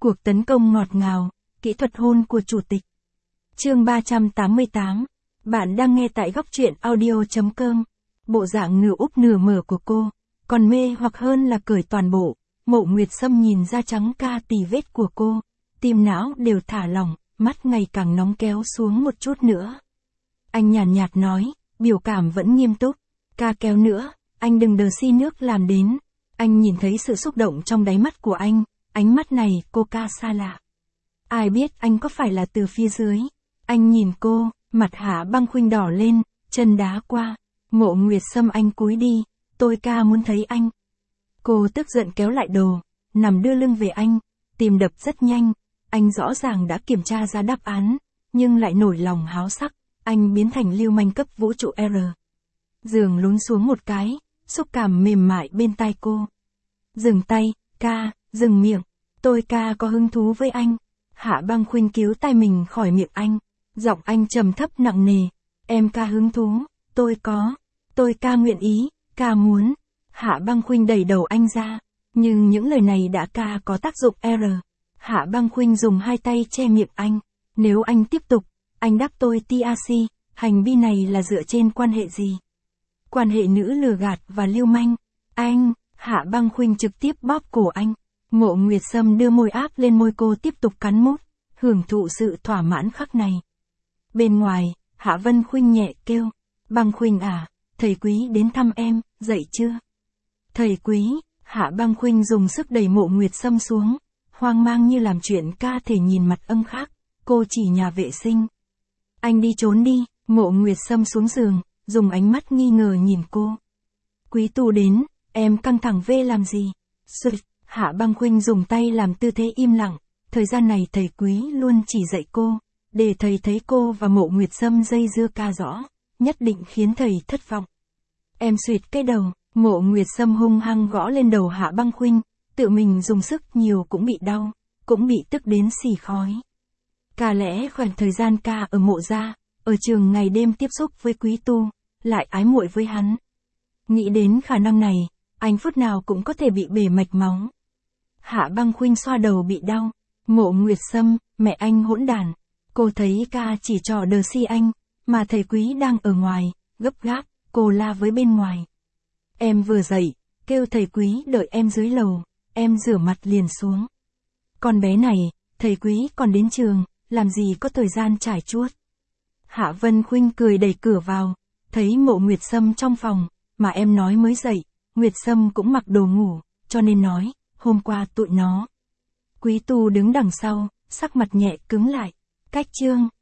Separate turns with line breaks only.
Cuộc tấn công ngọt ngào, kỹ thuật hôn của chủ tịch. Chương 388. Bạn đang nghe tại góc truyện audio.com. Bộ dạng nửa úp nửa mở của cô, còn mê hoặc hơn là cởi toàn bộ. Mộ Nguyệt Sâm nhìn da trắng ca tì vết của cô, tim não đều thả lỏng, mắt ngày càng nóng kéo xuống một chút nữa. Anh nhàn nhạt nói, biểu cảm vẫn nghiêm túc. Ca kéo nữa, anh đừng đờ xi nước làm đến. Anh nhìn thấy sự xúc động trong đáy mắt của anh, ánh mắt này cô ca xa lạ. Ai biết anh có phải là từ phía dưới. Anh nhìn cô, mặt Hạ Băng Khuynh đỏ lên, chân đá qua. Mộ Nguyệt Sâm anh cúi đi, tôi ca muốn thấy anh. Cô tức giận kéo lại đồ, nằm đưa lưng về anh, tim đập rất nhanh. Anh rõ ràng đã kiểm tra ra đáp án, nhưng lại nổi lòng háo sắc. Anh biến thành lưu manh cấp vũ trụ R. Giường lún xuống một cái, xúc cảm mềm mại bên tai cô. Dừng tay, ca, dừng miệng. Tôi ca có hứng thú với anh. Hạ Băng Khuynh cứu tay mình khỏi miệng anh. Giọng anh trầm thấp nặng nề. Em ca hứng thú, tôi có. Tôi ca nguyện ý, ca muốn. Hạ Băng Khuynh đẩy đầu anh ra. Nhưng những lời này đã ca có tác dụng R. Hạ Băng Khuynh dùng hai tay che miệng anh. Nếu anh tiếp tục, anh đáp tôi TAC, hành vi này là dựa trên quan hệ gì? Quan hệ nữ lừa gạt và lưu manh. Anh, Hạ Băng Khuynh trực tiếp bóp cổ anh. Mộ Nguyệt Sâm đưa môi áp lên môi cô tiếp tục cắn mút, hưởng thụ sự thỏa mãn khắc này. Bên ngoài, Hạ Vân Khuynh nhẹ kêu, Băng Khuynh à, thầy quý đến thăm em, dậy chưa? Thầy quý, Hạ Băng Khuynh dùng sức đẩy Mộ Nguyệt Sâm xuống, hoang mang như làm chuyện ca thể nhìn mặt âm khác, cô chỉ nhà vệ sinh. Anh đi trốn đi. Mộ Nguyệt Sâm xuống giường, dùng ánh mắt nghi ngờ nhìn cô. Quý tu đến, em căng thẳng vê làm gì? Sụt, Hạ Băng Khuynh dùng tay làm tư thế im lặng, thời gian này thầy quý luôn chỉ dạy cô, để thầy thấy cô và Mộ Nguyệt Sâm dây dưa ca rõ, nhất định khiến thầy thất vọng. Em suyệt cái đầu, Mộ Nguyệt Sâm hung hăng gõ lên đầu Hạ Băng Khuynh, tự mình dùng sức nhiều cũng bị đau, cũng bị tức đến xì khói. Cả lẽ khoảng thời gian ca ở mộ gia, ở trường ngày đêm tiếp xúc với quý tu, lại ái muội với hắn. Nghĩ đến khả năng này, anh phút nào cũng có thể bị bể mạch máu. Hạ Băng Khuynh xoa đầu bị đau. Mộ Nguyệt Sâm, mẹ anh hỗn đản. Cô thấy ca chỉ trò đờ si anh, mà thầy quý đang ở ngoài, gấp gáp, cô la với bên ngoài. Em vừa dậy, kêu thầy quý đợi em dưới lầu, em rửa mặt liền xuống. Con bé này, thầy quý còn đến trường, làm gì có thời gian trải chuốt. Hạ Vân Khuynh cười đẩy cửa vào, thấy Mộ Nguyệt Sâm trong phòng, mà em nói mới dậy, Nguyệt Sâm cũng mặc đồ ngủ, cho nên nói, hôm qua tụi nó. Quý tu đứng đằng sau, sắc mặt nhẹ cứng lại. Cách chương.